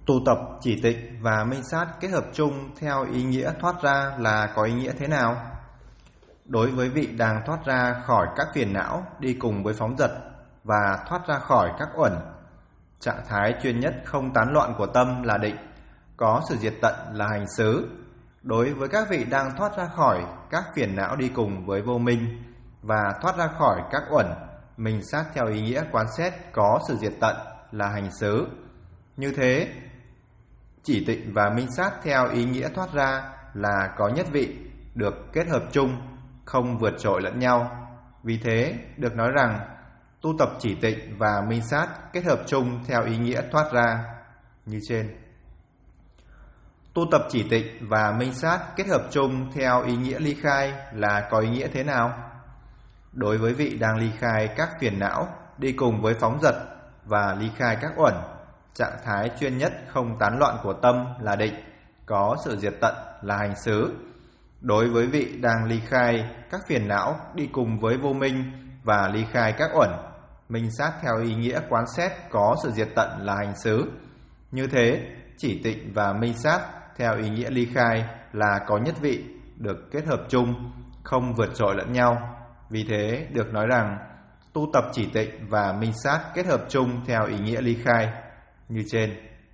Tu tập chỉ tịnh và minh sát kết hợp chung theo ý nghĩa thoát ra là có ý nghĩa thế nào? Đối với vị đang thoát ra khỏi các phiền não đi cùng với phóng dật và thoát ra khỏi các uẩn, trạng thái chuyên nhất không tán loạn của tâm là định, có sự diệt tận là hành xứ. Đối với các vị đang thoát ra khỏi các phiền não đi cùng với vô minh và thoát ra khỏi các uẩn, minh sát theo ý nghĩa quán xét có sự diệt tận là hành xứ. Như thế, chỉ tịnh và minh sát theo ý nghĩa thoát ra là có nhất vị, được kết hợp chung, không vượt trội lẫn nhau. Vì thế, được nói rằng tu tập chỉ tịnh và minh sát kết hợp chung theo ý nghĩa thoát ra như trên. Tu tập chỉ tịnh và minh sát kết hợp chung theo ý nghĩa ly khai là có ý nghĩa thế nào? Đối với vị đang ly khai các phiền não đi cùng với phóng dật và ly khai các uẩn, trạng thái chuyên nhất không tán loạn của tâm là định, có sự diệt tận là hành xứ. Đối với vị đang ly khai các phiền não đi cùng với vô minh và ly khai các uẩn, minh sát theo ý nghĩa quán xét có sự diệt tận là hành xứ. Như thế, chỉ tịnh và minh sát theo ý nghĩa ly khai là có nhất vị, được kết hợp chung, không vượt trội lẫn nhau. Vì thế, được nói rằng tu tập chỉ tịnh và minh sát kết hợp chung theo ý nghĩa ly khai như trên.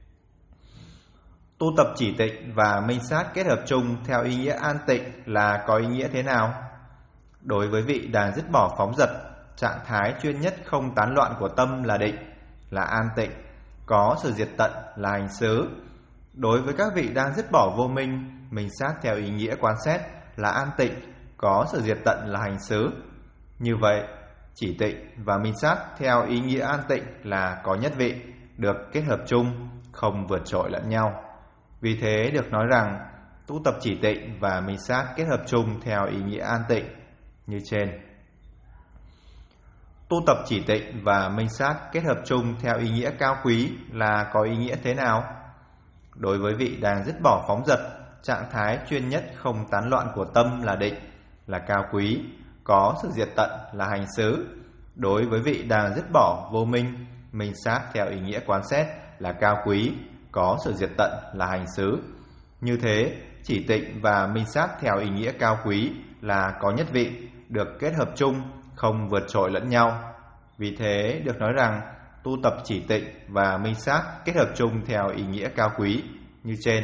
Tu tập chỉ tịnh và minh sát kết hợp chung theo ý nghĩa an tịnh là có ý nghĩa thế nào? Đối với vị đang dứt bỏ phóng dật, trạng thái chuyên nhất không tán loạn của tâm là định, là an tịnh, có sự diệt tận là hành xứ. Đối với các vị đang dứt bỏ vô minh, minh sát theo ý nghĩa quán xét là an tịnh, có sự diệt tận là hành xứ. Như vậy, chỉ tịnh và minh sát theo ý nghĩa an tịnh là có nhất vị, được kết hợp chung, không vượt trội lẫn nhau. Vì thế được nói rằng tu tập chỉ tịnh và minh sát kết hợp chung theo ý nghĩa an tịnh như trên. Tu tập chỉ tịnh và minh sát kết hợp chung theo ý nghĩa cao quý là có ý nghĩa thế nào? Đối với vị đang dứt bỏ phóng dật, trạng thái chuyên nhất không tán loạn của tâm là định, là cao quý, có sự diệt tận là hành xứ. Đối với vị đang dứt bỏ vô minh, minh sát theo ý nghĩa quán xét là cao quý, có sự diệt tận là hành xứ. Như thế, chỉ tịnh và minh sát theo ý nghĩa cao quý là có nhất vị, được kết hợp chung, không vượt trội lẫn nhau. Vì thế, được nói rằng tu tập chỉ tịnh và minh sát kết hợp chung theo ý nghĩa cao quý như trên.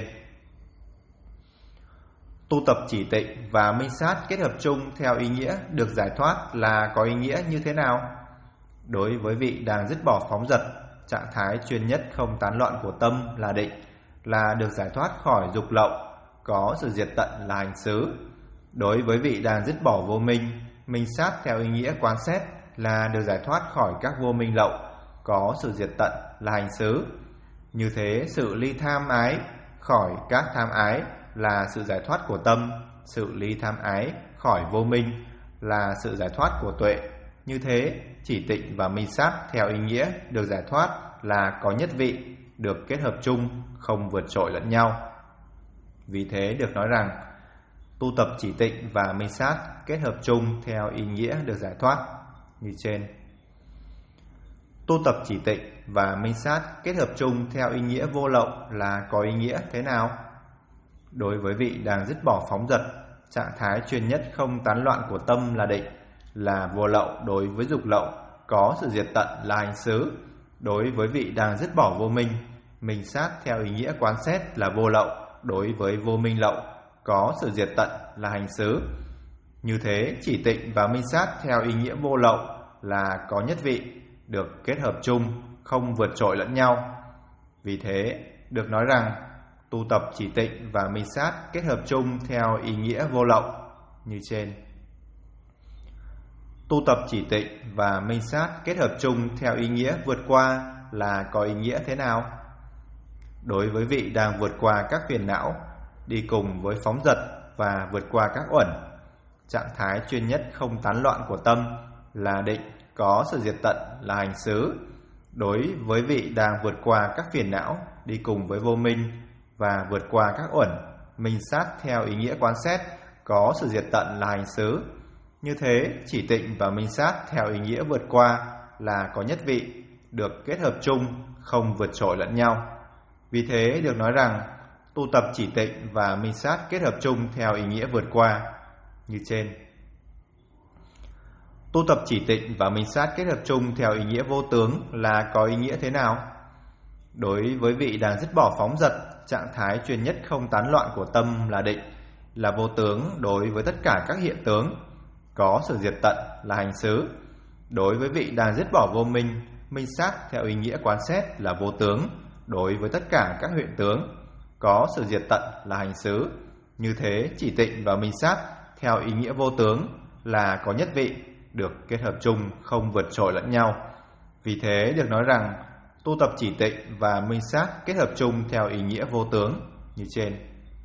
Tu tập chỉ tịnh và minh sát kết hợp chung theo ý nghĩa được giải thoát là có ý nghĩa như thế nào? Đối với vị đang dứt bỏ phóng dật, trạng thái chuyên nhất không tán loạn của tâm là định, là được giải thoát khỏi dục lậu, có sự diệt tận là hành xứ. Đối với vị đang dứt bỏ vô minh, minh sát theo ý nghĩa quán xét là được giải thoát khỏi các vô minh lậu, có sự diệt tận là hành xứ. Như thế, sự ly tham ái khỏi các tham ái là sự giải thoát của tâm, sự ly tham ái khỏi vô minh là sự giải thoát của tuệ. Như thế, chỉ tịnh và minh sát theo ý nghĩa được giải thoát là có nhất vị, được kết hợp chung, không vượt trội lẫn nhau. Vì thế được nói rằng tu tập chỉ tịnh và minh sát kết hợp chung theo ý nghĩa được giải thoát như trên. Tu tập chỉ tịnh và minh sát kết hợp chung theo ý nghĩa vô lậu là có ý nghĩa thế nào? Đối với vị đang dứt bỏ phóng dật, trạng thái chuyên nhất không tán loạn của tâm là định, là vô lậu đối với dục lậu, có sự diệt tận là hành xứ. Đối với vị đang dứt bỏ vô minh, minh sát theo ý nghĩa quán xét là vô lậu đối với vô minh lậu, có sự diệt tận là hành xứ. Như thế, chỉ tịnh và minh sát theo ý nghĩa vô lậu là có nhất vị, được kết hợp chung, không vượt trội lẫn nhau. Vì thế, được nói rằng tu tập chỉ tịnh và minh sát kết hợp chung theo ý nghĩa vô lậu như trên. Tu tập chỉ tịnh và minh sát kết hợp chung theo ý nghĩa vượt qua là có ý nghĩa thế nào? Đối với vị đang vượt qua các phiền não đi cùng với phóng dật và vượt qua các uẩn, trạng thái chuyên nhất không tán loạn của tâm là định, có sự diệt tận là hành xứ. Đối với vị đang vượt qua các phiền não đi cùng với vô minh và vượt qua các uẩn, minh sát theo ý nghĩa quán xét có sự diệt tận là hành xứ. Như thế, chỉ tịnh và minh sát theo ý nghĩa vượt qua là có nhất vị, được kết hợp chung, không vượt trội lẫn nhau. Vì thế được nói rằng tu tập chỉ tịnh và minh sát kết hợp chung theo ý nghĩa vượt qua như trên. Tu tập chỉ tịnh và minh sát kết hợp chung theo ý nghĩa vô tướng là có ý nghĩa thế nào? Đối với vị đang dứt bỏ phóng dật, trạng thái chuyên nhất không tán loạn của tâm là định, là vô tướng đối với tất cả các hiện tướng, có sự diệt tận là hành xứ. Đối với vị đang dứt bỏ vô minh, minh sát theo ý nghĩa quán xét là vô tướng đối với tất cả các hiện tướng, có sự diệt tận là hành xứ. Như thế chỉ tịnh và minh sát theo ý nghĩa vô tướng là có nhất vị, được kết hợp chung không vượt trội lẫn nhau. Vì thế được nói rằng tu tập chỉ tịnh và minh sát kết hợp chung theo ý nghĩa vô tướng như trên.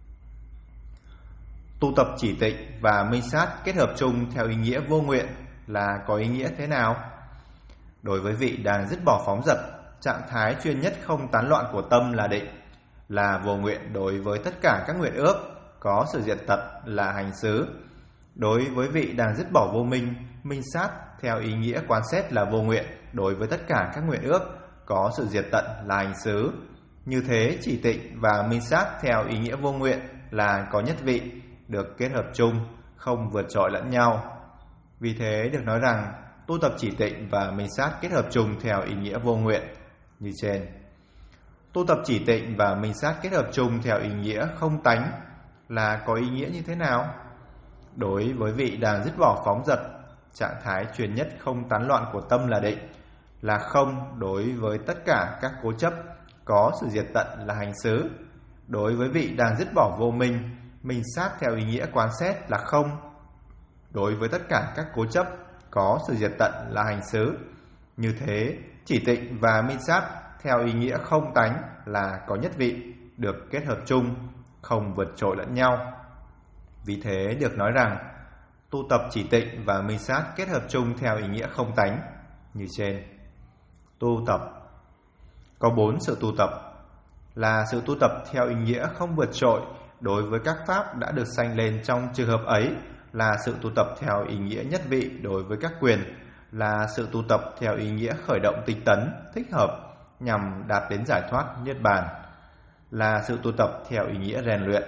Tu tập chỉ tịnh và minh sát kết hợp chung theo ý nghĩa vô nguyện là có ý nghĩa thế nào? Đối với vị đang dứt bỏ phóng dật, trạng thái chuyên nhất không tán loạn của tâm là định, là vô nguyện đối với tất cả các nguyện ước, có sự diệt tận là hành xứ. Đối với vị đang dứt bỏ vô minh, minh sát theo ý nghĩa quán xét là vô nguyện đối với tất cả các nguyện ước, có sự diệt tận là hành xứ. Như thế chỉ tịnh và minh sát theo ý nghĩa vô nguyện là có nhất vị, được kết hợp chung không vượt trội lẫn nhau. Vì thế được nói rằng tu tập chỉ tịnh và minh sát kết hợp chung theo ý nghĩa vô nguyện như trên. Tu tập chỉ tịnh và minh sát kết hợp chung theo ý nghĩa không tánh là có ý nghĩa như thế nào? Đối với vị đang dứt bỏ phóng dật, trạng thái chuyên nhất không tán loạn của tâm là định, là không đối với tất cả các cố chấp, có sự diệt tận là hành xứ. Đối với vị đang dứt bỏ vô minh, minh sát theo ý nghĩa quán xét là không đối với tất cả các cố chấp, có sự diệt tận là hành xứ. Như thế chỉ tịnh và minh sát theo ý nghĩa không tánh là có nhất vị, được kết hợp chung không vượt trội lẫn nhau. Vì thế được nói rằng tu tập chỉ tịnh và minh sát kết hợp chung theo ý nghĩa không tánh như trên. Tu tập có 4 sự tu tập, là sự tu tập theo ý nghĩa không vượt trội đối với các pháp đã được sanh lên trong trường hợp ấy, là sự tu tập theo ý nghĩa nhất vị đối với các quyền, là sự tu tập theo ý nghĩa khởi động tinh tấn thích hợp nhằm đạt đến giải thoát niết bàn, là sự tu tập theo ý nghĩa rèn luyện.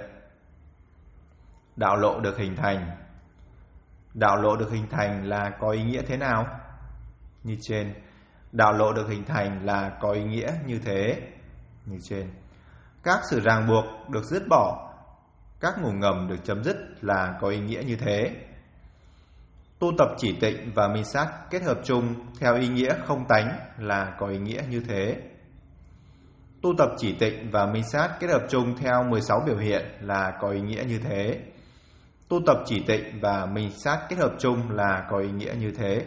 Đạo lộ được hình thành. Đạo lộ được hình thành là có ý nghĩa thế nào? Như trên. Đạo lộ được hình thành là có ý nghĩa như thế như trên. Các sự ràng buộc được dứt bỏ, các ngủ ngầm được chấm dứt là có ý nghĩa như thế. Tu tập chỉ tịnh và minh sát kết hợp chung theo ý nghĩa không tánh là có ý nghĩa như thế. Tu tập chỉ tịnh và minh sát kết hợp chung theo 16 biểu hiện là có ý nghĩa như thế. Tu tập chỉ tịnh và minh sát kết hợp chung là có ý nghĩa như thế.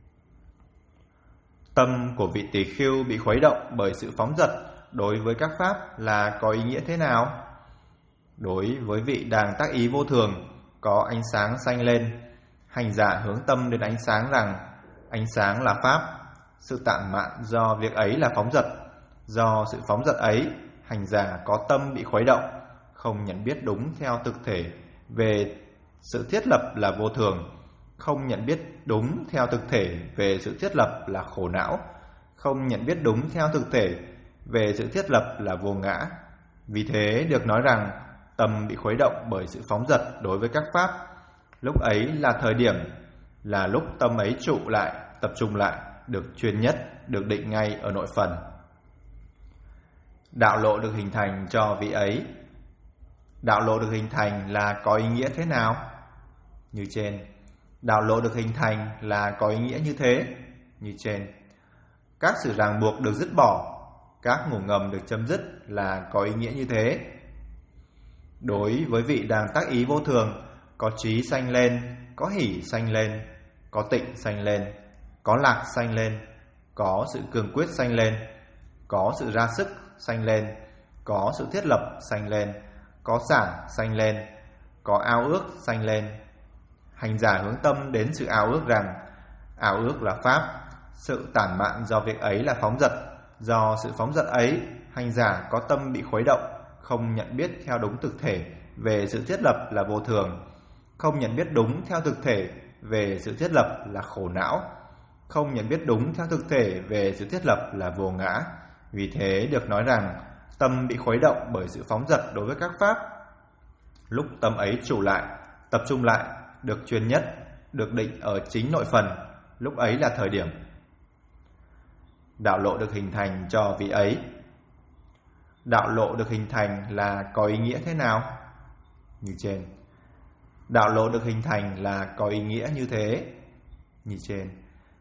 Tâm của vị tỳ khưu bị khuấy động bởi sự phóng dật đối với các pháp là có ý nghĩa thế nào? Đối với vị đang tác ý vô thường, có ánh sáng sanh lên, hành giả hướng tâm đến ánh sáng rằng ánh sáng là pháp. Sự tản mạn do việc ấy là phóng dật. Do sự phóng dật ấy, hành giả có tâm bị khuấy động, không nhận biết đúng theo thực thể về sự thiết lập là vô thường, không nhận biết đúng theo thực thể về sự thiết lập là khổ não, không nhận biết đúng theo thực thể về sự thiết lập là vô ngã. Vì thế được nói rằng tâm bị khuấy động bởi sự phóng dật đối với các pháp. Lúc ấy là thời điểm, là lúc tâm ấy trụ lại, tập trung lại, được chuyên nhất, được định ngay ở nội phần. Đạo lộ được hình thành cho vị ấy. Đạo lộ được hình thành là có ý nghĩa thế nào? Như trên. Đạo lộ được hình thành là có ý nghĩa như thế như trên. Các sự ràng buộc được dứt bỏ, các ngủ ngầm được chấm dứt là có ý nghĩa như thế. Đối với vị đang tác ý vô thường, có trí sanh lên, có hỷ sanh lên, có tịnh sanh lên, có lạc sanh lên, có sự cường quyết sanh lên, có sự ra sức sanh lên, có sự thiết lập sanh lên, có xả sanh lên, có ao ước sanh lên. Hành giả hướng tâm đến sự ao ước rằng ao ước là pháp. Sự tản mạn do việc ấy là phóng dật. Do sự phóng dật ấy, hành giả có tâm bị khuấy động, không nhận biết theo đúng thực thể về sự thiết lập là vô thường, không nhận biết đúng theo thực thể về sự thiết lập là khổ não, không nhận biết đúng theo thực thể về sự thiết lập là vô ngã. Vì thế được nói rằng tâm bị khuấy động bởi sự phóng dật đối với các pháp. Lúc tâm ấy trụ lại, tập trung lại, được chuyên nhất, được định ở chính nội phần, lúc ấy là thời điểm. Đạo lộ được hình thành cho vị ấy. Đạo lộ được hình thành là có ý nghĩa thế nào? Như trên. Đạo lộ được hình thành là có ý nghĩa như thế. Như trên.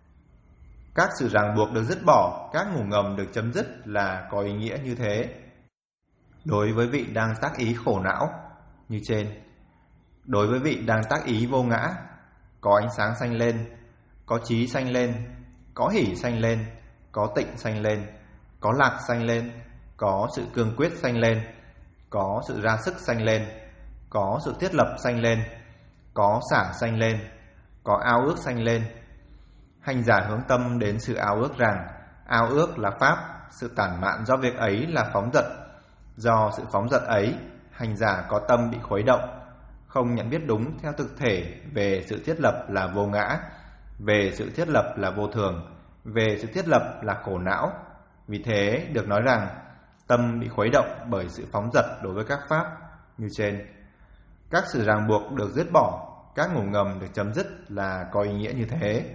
Các sự ràng buộc được dứt bỏ, các ngủ ngầm được chấm dứt là có ý nghĩa như thế. Đối với vị đang tác ý khổ não, như trên. Đối với vị đang tác ý vô ngã, có ánh sáng sanh lên, có trí sanh lên, có hỷ sanh lên, có tịnh sanh lên, có lạc sanh lên, có sự cương quyết sanh lên, có sự ra sức sanh lên, có sự thiết lập sanh lên, có xả sanh lên, có ao ước sanh lên. Hành giả hướng tâm đến sự ao ước rằng ao ước là pháp, sự tản mạn do việc ấy là phóng dật. Do sự phóng dật ấy, hành giả có tâm bị khuấy động, không nhận biết đúng theo thực thể về sự thiết lập là vô ngã, về sự thiết lập là vô thường, về sự thiết lập là khổ não. Vì thế được nói rằng tâm bị khuấy động bởi sự phóng dật đối với các pháp như trên. Các sự ràng buộc được dứt bỏ, các ngủ ngầm được chấm dứt là có ý nghĩa như thế.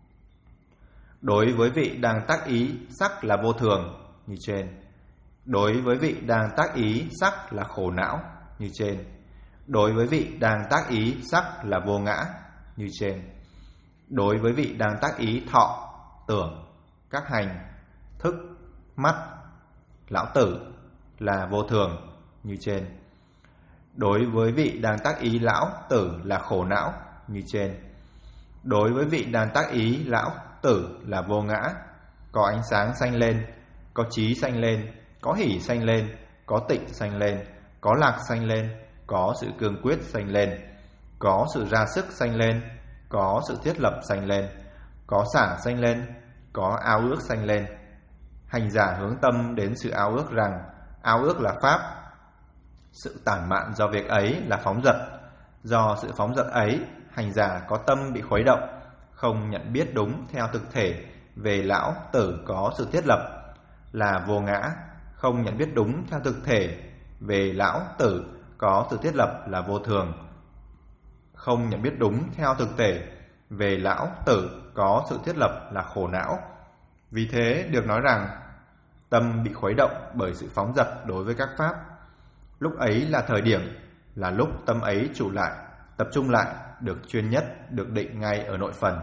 Đối với vị đang tác ý sắc là vô thường như trên. Đối với vị đang tác ý sắc là khổ não như trên. Đối với vị đang tác ý sắc là vô ngã như trên. Đối với vị đang tác ý thọ, tưởng, các hành, thức, mắt, lão tử là vô thường như trên. Đối với vị đang tác ý lão tử là khổ não như trên. Đối với vị đang tác ý lão tử là vô ngã, có ánh sáng sanh lên, có trí sanh lên, có hỷ sanh lên, có tịnh sanh lên, có lạc sanh lên, có sự cương quyết sanh lên, có sự ra sức sanh lên, có sự thiết lập sanh lên, có xả sanh lên, có ao ước sanh lên. Hành giả hướng tâm đến sự ao ước rằng ao ước là pháp, sự tản mạn do việc ấy là phóng dật. Do sự phóng dật ấy, hành giả có tâm bị khuấy động, không nhận biết đúng theo thực thể về lão tử có sự thiết lập là vô ngã, không nhận biết đúng theo thực thể về lão tử có sự thiết lập là vô thường, không nhận biết đúng theo thực thể về lão tử có sự thiết lập là khổ não. Vì thế được nói rằng tâm bị khuấy động bởi sự phóng dật đối với các pháp. Lúc ấy là thời điểm, là lúc tâm ấy trụ lại, tập trung lại, được chuyên nhất, được định ngay ở nội phần.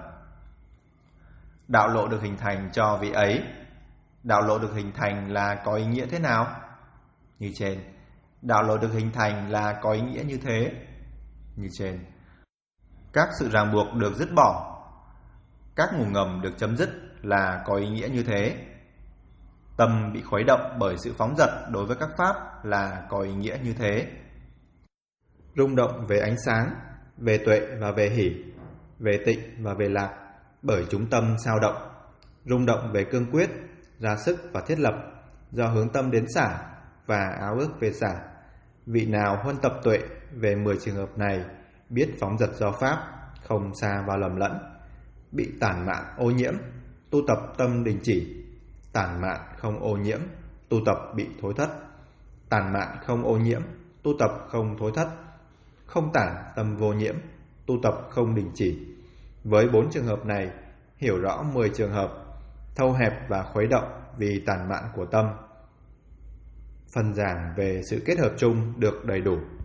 Đạo lộ được hình thành cho vị ấy. Đạo lộ được hình thành là có ý nghĩa thế nào? Như trên. Đạo lộ được hình thành là có ý nghĩa như thế. Như trên. Các sự ràng buộc được dứt bỏ, các ngủ ngầm được chấm dứt là có ý nghĩa như thế. Tâm bị khuấy động bởi sự phóng dật đối với các pháp là có ý nghĩa như thế. Rung động về ánh sáng, về tuệ và về hỷ, về tịnh và về lạc bởi chúng tâm sao động. Rung động về cương quyết, ra sức và thiết lập do hướng tâm đến xả và áo ước về xả. Vị nào huân tập tuệ về 10 trường hợp này biết phóng dật do pháp, không xa vào lầm lẫn. Bị tản mạn ô nhiễm, tu tập tâm đình chỉ. Tản mạn không ô nhiễm, tu tập bị thối thất. Tản mạn không ô nhiễm, tu tập không thối thất. Không tản tâm vô nhiễm, tu tập không đình chỉ. Với 4 trường hợp này, hiểu rõ 10 trường hợp, thâu hẹp và khuấy động vì tản mạn của tâm. Phần giảng về sự kết hợp chung được đầy đủ.